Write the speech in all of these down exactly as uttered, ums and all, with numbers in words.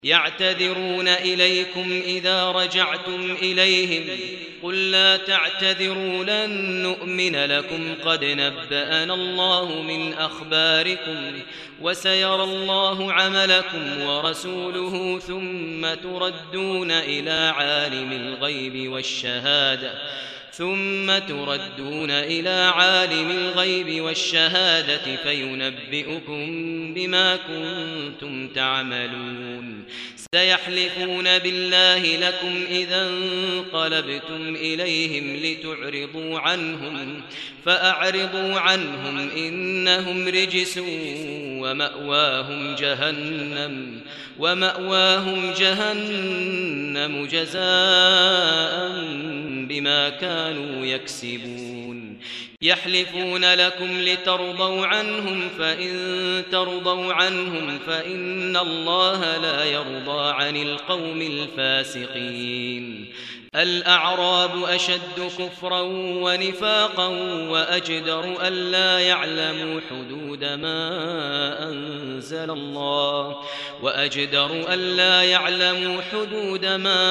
يعتذرون إليكم إذا رجعتم إليهم قل لا تعتذروا لن نؤمن لكم قد نبأنا الله من أخباركم وسيرى الله عملكم ورسوله ثم تردون إلى عالم الغيب والشهادة ثم تردون إلى عالم الغيب والشهادة فينبئكم بما كنتم تعملون سيحلفون بالله لكم إذا انقلبتم إليهم لتعرضوا عنهم فأعرضوا عنهم إنهم رجس ومأواهم جهنم ومأواهم جهنم جزاء بما كانوا يكسبون يحلفون لكم لترضوا عنهم فإن ترضوا عنهم فإن الله لا يرضى عن القوم الفاسقين الأعراب أشد كفرا ونفاقا وأجدر ألا يعلموا حدود ما أنزل الله وأجدر ألا يعلموا حدود ما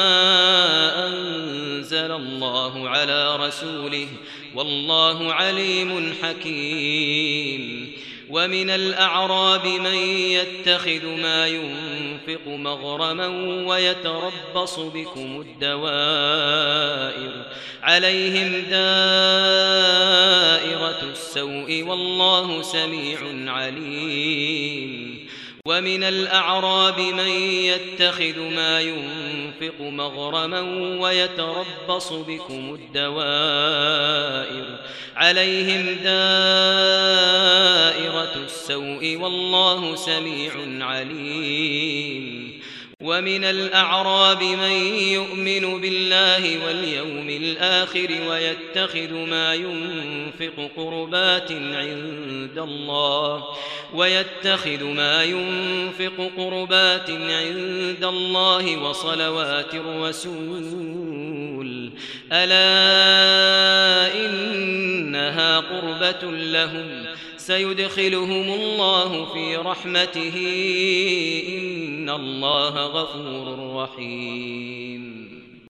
أنزل الله على رسوله والله عليم حكيم ومن الأعراب من يتخذ ما ينفق مغرما ويتربص بكم الدوائر عليهم دائرة السوء والله سميع عليم ومن الأعراب من يتخذ ما ينفق مغرما ويتربص بكم الدوائر عليهم دائرة السوء والله سميع عليم ومن الأعراب من يؤمن بالله واليوم الآخر ويتخذ ما ينفق قربات عند الله ويتخذ ما ينفق قربات عند الله وصلوات الرسول ألا إنها قربة لهم سيدخلهم الله في رحمته إن الله غفور رحيم